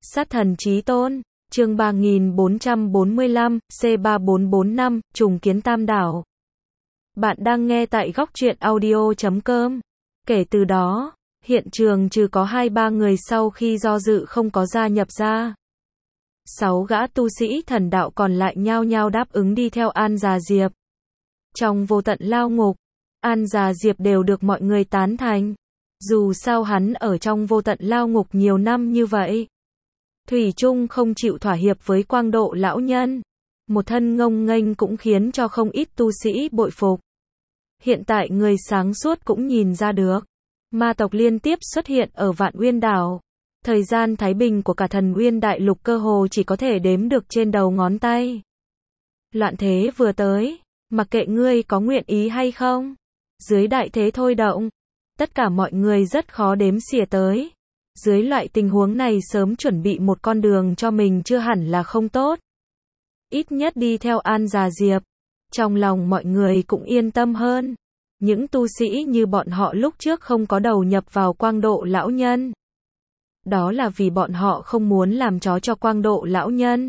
Sát thần chí tôn, chương 3445, C3445, trùng kiến Tam Đảo. Bạn đang nghe tại góc truyện audio.com. Kể từ đó, hiện trường trừ có 2-3 người sau khi do dự không có gia nhập ra. 6 gã tu sĩ thần đạo còn lại nhao nhao đáp ứng đi theo An Già Diệp. Trong vô tận lao ngục, An Già Diệp đều được mọi người tán thành. Dù sao hắn ở trong vô tận lao ngục nhiều năm như vậy, thủy chung không chịu thỏa hiệp với Quang Độ lão nhân. Một thân ngông nghênh cũng khiến cho không ít tu sĩ bội phục. Hiện tại người sáng suốt cũng nhìn ra được, ma tộc liên tiếp xuất hiện ở Vạn Uyên Đảo. Thời gian thái bình của cả Thần Uyên Đại Lục cơ hồ chỉ có thể đếm được trên đầu ngón tay. Loạn thế vừa tới, mặc kệ ngươi có nguyện ý hay không, dưới đại thế thôi động, tất cả mọi người rất khó đếm xỉa tới. Dưới loại tình huống này sớm chuẩn bị một con đường cho mình chưa hẳn là không tốt. Ít nhất đi theo An Già Diệp, trong lòng mọi người cũng yên tâm hơn. Những tu sĩ như bọn họ lúc trước không có đầu nhập vào Quang Độ lão nhân. Đó là vì bọn họ không muốn làm chó cho Quang Độ lão nhân.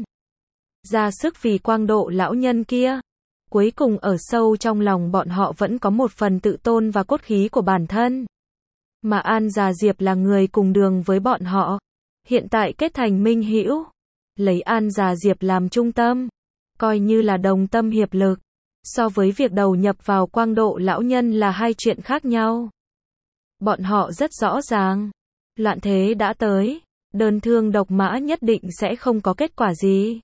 Ra sức vì Quang Độ lão nhân kia. Cuối cùng ở sâu trong lòng bọn họ vẫn có một phần tự tôn và cốt khí của bản thân. Mà An Già Diệp là người cùng đường với bọn họ. Hiện tại kết thành minh hữu, lấy An Già Diệp làm trung tâm, coi như là đồng tâm hiệp lực. So với việc đầu nhập vào Quang Độ lão nhân là hai chuyện khác nhau. Bọn họ rất rõ ràng, loạn thế đã tới, đơn thương độc mã nhất định sẽ không có kết quả gì.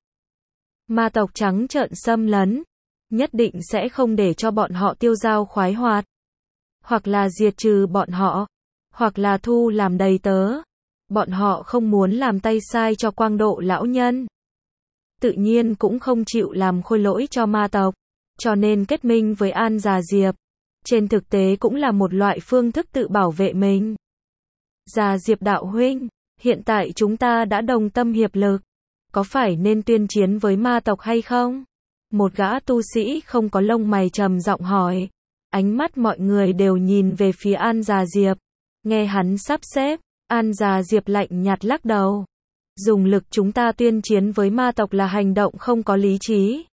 Ma tộc trắng trợn xâm lấn, nhất định sẽ không để cho bọn họ tiêu dao khoái hoạt. Hoặc là diệt trừ bọn họ, hoặc là thu làm đầy tớ. Bọn họ không muốn làm tay sai cho Quang Độ lão nhân. Tự nhiên cũng không chịu làm khôi lỗi cho ma tộc. Cho nên kết minh với An Già Diệp, trên thực tế cũng là một loại phương thức tự bảo vệ mình. Già Diệp đạo huynh, hiện tại chúng ta đã đồng tâm hiệp lực, có phải nên tuyên chiến với ma tộc hay không? Một gã tu sĩ không có lông mày trầm giọng hỏi. Ánh mắt mọi người đều nhìn về phía An Già Diệp. Nghe hắn sắp xếp, An Già Diệp lạnh nhạt lắc đầu. Dùng lực chúng ta tuyên chiến với ma tộc là hành động không có lý trí.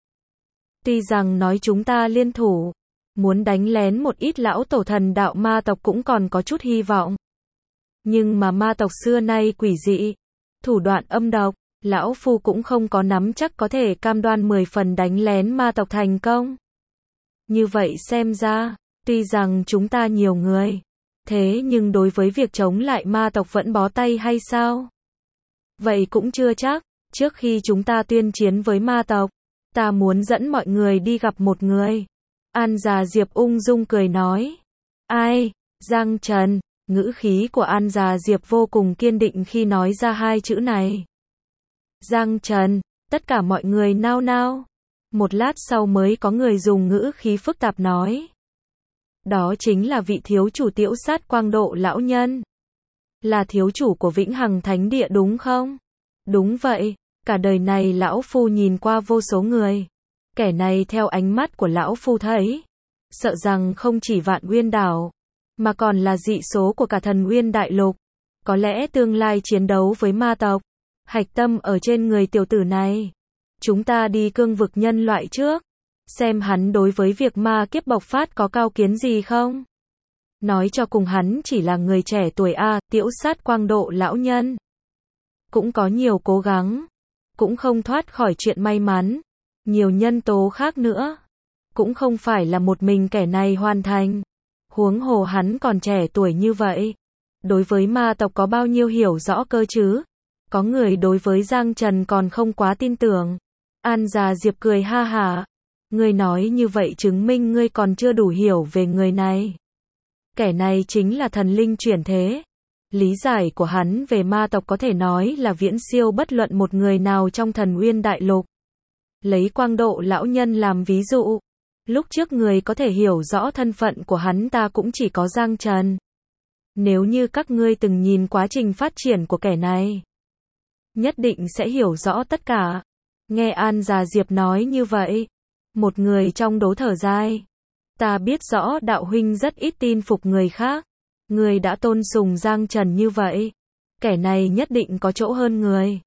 Tuy rằng nói chúng ta liên thủ, muốn đánh lén một ít lão tổ thần đạo ma tộc cũng còn có chút hy vọng. Nhưng mà ma tộc xưa nay quỷ dị, thủ đoạn âm độc, lão phu cũng không có nắm chắc có thể cam đoan 10 phần đánh lén ma tộc thành công. Như vậy xem ra, tuy rằng chúng ta nhiều người, thế nhưng đối với việc chống lại ma tộc vẫn bó tay hay sao? Vậy cũng chưa chắc. Trước khi chúng ta tuyên chiến với ma tộc, ta muốn dẫn mọi người đi gặp một người. An Già Diệp ung dung cười nói. Ai? Giang Trần. Ngữ khí của An Già Diệp vô cùng kiên định khi nói ra hai chữ này. Giang Trần. Tất cả mọi người nao nao. Một lát sau mới có người dùng ngữ khí phức tạp nói. Đó chính là vị thiếu chủ Tiễu Sát Quang Độ lão nhân. Là thiếu chủ của Vĩnh Hằng Thánh Địa đúng không? Đúng vậy, cả đời này lão phu nhìn qua vô số người. Kẻ này theo ánh mắt của lão phu thấy, sợ rằng không chỉ Vạn Uyên Đảo, mà còn là dị số của cả Thần Uyên Đại Lục. Có lẽ tương lai chiến đấu với ma tộc, hạch tâm ở trên người tiểu tử này. Chúng ta đi cương vực nhân loại trước, xem hắn đối với việc ma kiếp bộc phát có cao kiến gì không. Nói cho cùng hắn chỉ là người trẻ tuổi Tiễu Sát Quang Độ lão nhân. Cũng có nhiều cố gắng, cũng không thoát khỏi chuyện may mắn, nhiều nhân tố khác nữa. Cũng không phải là một mình kẻ này hoàn thành. Huống hồ hắn còn trẻ tuổi như vậy. Đối với ma tộc có bao nhiêu hiểu rõ cơ chứ? Có người đối với Giang Trần còn không quá tin tưởng. An Già Diệp cười ha hả. Ngươi nói như vậy chứng minh ngươi còn chưa đủ hiểu về người này. Kẻ này chính là thần linh chuyển thế. Lý giải của hắn về ma tộc có thể nói là viễn siêu bất luận một người nào trong Thần Uyên Đại Lục. Lấy Quang Độ lão nhân làm ví dụ, lúc trước người có thể hiểu rõ thân phận của hắn ta cũng chỉ có Giang Trần. Nếu như các ngươi từng nhìn quá trình phát triển của kẻ này, nhất định sẽ hiểu rõ tất cả. Nghe An Già Diệp nói như vậy, một người trong đố thở dài. Ta biết rõ đạo huynh rất ít tin phục người khác. Người đã tôn sùng Giang Trần như vậy, kẻ này nhất định có chỗ hơn người.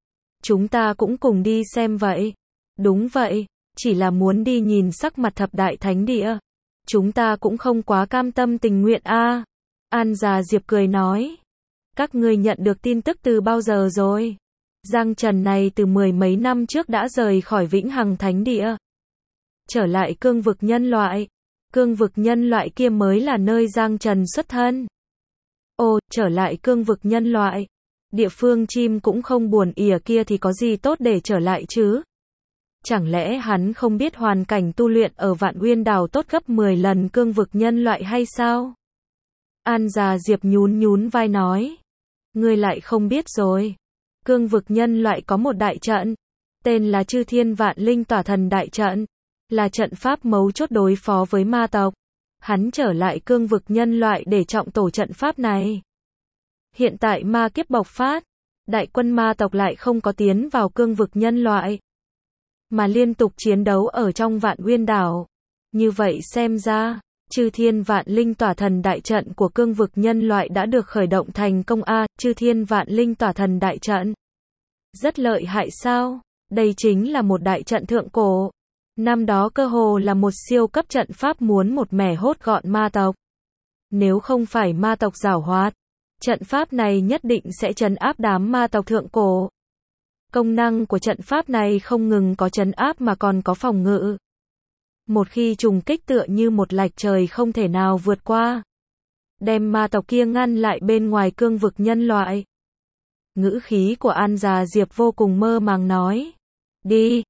Chúng ta cũng cùng đi xem vậy. Đúng vậy, chỉ là muốn đi nhìn sắc mặt thập đại thánh địa. Chúng ta cũng không quá cam tâm tình nguyện a. An Già Diệp cười nói. Các ngươi nhận được tin tức từ bao giờ rồi? Giang Trần này từ 10 mấy năm trước đã rời khỏi Vĩnh Hằng Thánh Địa. Trở lại cương vực nhân loại. Cương vực nhân loại kia mới là nơi Giang Trần xuất thân. Ồ, trở lại cương vực nhân loại. Địa phương chim cũng không buồn ỉa kia thì có gì tốt để trở lại chứ? Chẳng lẽ hắn không biết hoàn cảnh tu luyện ở Vạn Uyên Đảo tốt gấp 10 lần cương vực nhân loại hay sao? An Già Diệp nhún vai nói. Ngươi lại không biết rồi. Cương vực nhân loại có một đại trận. Tên là Chư Thiên Vạn Linh Tỏa Thần Đại Trận. Là trận pháp mấu chốt đối phó với ma tộc. Hắn trở lại cương vực nhân loại để trọng tổ trận pháp này. Hiện tại ma kiếp bộc phát. Đại quân ma tộc lại không có tiến vào cương vực nhân loại. Mà liên tục chiến đấu ở trong Vạn Uyên Đảo. Như vậy xem ra, Chư Thiên Vạn Linh Tỏa Thần Đại Trận của cương vực nhân loại đã được khởi động thành công a. Chư Thiên Vạn Linh Tỏa Thần Đại Trận. Rất lợi hại sao? Đây chính là một đại trận thượng cổ. Năm đó cơ hồ là một siêu cấp trận pháp muốn một mẻ hốt gọn ma tộc. Nếu không phải ma tộc giảo hoạt, trận pháp này nhất định sẽ trấn áp đám ma tộc thượng cổ. Công năng của trận pháp này không ngừng có trấn áp mà còn có phòng ngự. Một khi trùng kích tựa như một lạch trời không thể nào vượt qua. Đem ma tộc kia ngăn lại bên ngoài cương vực nhân loại. Ngữ khí của An Già Diệp vô cùng mơ màng nói. Đi,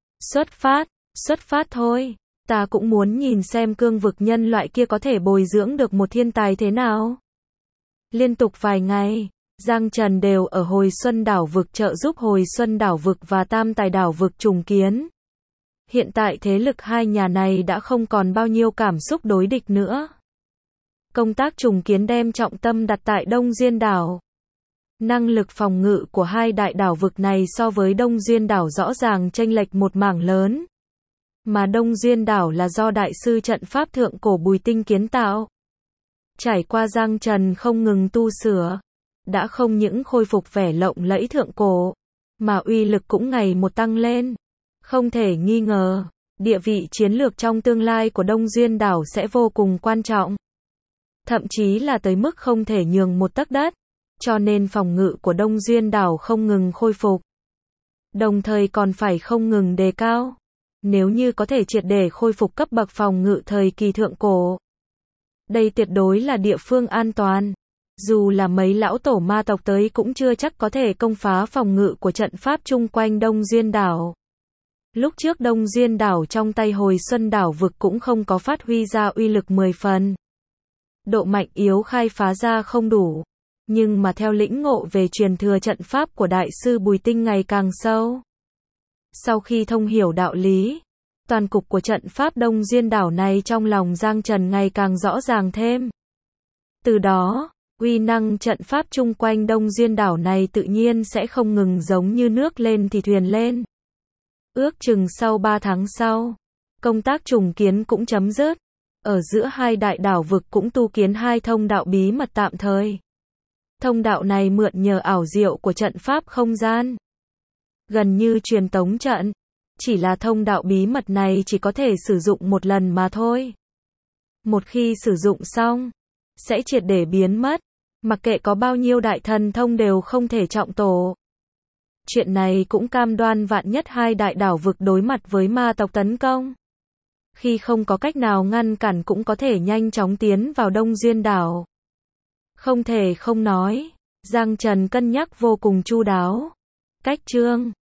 xuất phát thôi. Ta cũng muốn nhìn xem cương vực nhân loại kia có thể bồi dưỡng được một thiên tài thế nào. Liên tục vài ngày, Giang Trần đều ở Hồi Xuân Đảo Vực trợ giúp Hồi Xuân Đảo Vực và Tam Tài Đảo Vực trùng kiến. Hiện tại thế lực hai nhà này đã không còn bao nhiêu cảm xúc đối địch nữa. Công tác trùng kiến đem trọng tâm đặt tại Đông Diên Đảo. Năng lực phòng ngự của hai đại đảo vực này so với Đông Diên Đảo rõ ràng chênh lệch một mảng lớn. Mà Đông Diên Đảo là do đại sư trận pháp thượng cổ Bùi Tinh kiến tạo. Trải qua Giang Trần không ngừng tu sửa, đã không những khôi phục vẻ lộng lẫy thượng cổ, mà uy lực cũng ngày một tăng lên. Không thể nghi ngờ, địa vị chiến lược trong tương lai của Đông Diên Đảo sẽ vô cùng quan trọng. Thậm chí là tới mức không thể nhường một tấc đất, cho nên phòng ngự của Đông Diên Đảo không ngừng khôi phục. Đồng thời còn phải không ngừng đề cao. Nếu như có thể triệt để khôi phục cấp bậc phòng ngự thời kỳ thượng cổ. Đây tuyệt đối là địa phương an toàn. Dù là mấy lão tổ ma tộc tới cũng chưa chắc có thể công phá phòng ngự của trận pháp chung quanh Đông Diên Đảo. Lúc trước Đông Diên Đảo trong tay Hồi Xuân Đảo Vực cũng không có phát huy ra uy lực 10 phần. Độ mạnh yếu khai phá ra không đủ. Nhưng mà theo lĩnh ngộ về truyền thừa trận pháp của Đại sư Bùi Tinh ngày càng sâu. Sau khi thông hiểu đạo lý, toàn cục của trận pháp Đông Diên Đảo này trong lòng Giang Trần ngày càng rõ ràng thêm. Từ đó, uy năng trận pháp chung quanh Đông Diên Đảo này tự nhiên sẽ không ngừng giống như nước lên thì thuyền lên. Ước chừng sau 3 tháng sau, công tác trùng kiến cũng chấm dứt. Ở giữa hai đại đảo vực cũng tu kiến hai thông đạo bí mật tạm thời. Thông đạo này mượn nhờ ảo diệu của trận pháp không gian. Gần như truyền tống trận. Chỉ là thông đạo bí mật này chỉ có thể sử dụng một lần mà thôi. Một khi sử dụng xong, sẽ triệt để biến mất. Mặc kệ có bao nhiêu đại thần thông đều không thể trọng tổ. Chuyện này cũng cam đoan vạn nhất hai đại đảo vực đối mặt với ma tộc tấn công. Khi không có cách nào ngăn cản cũng có thể nhanh chóng tiến vào Đông Diên Đảo. Không thể không nói, Giang Trần cân nhắc vô cùng chu đáo. Cách chương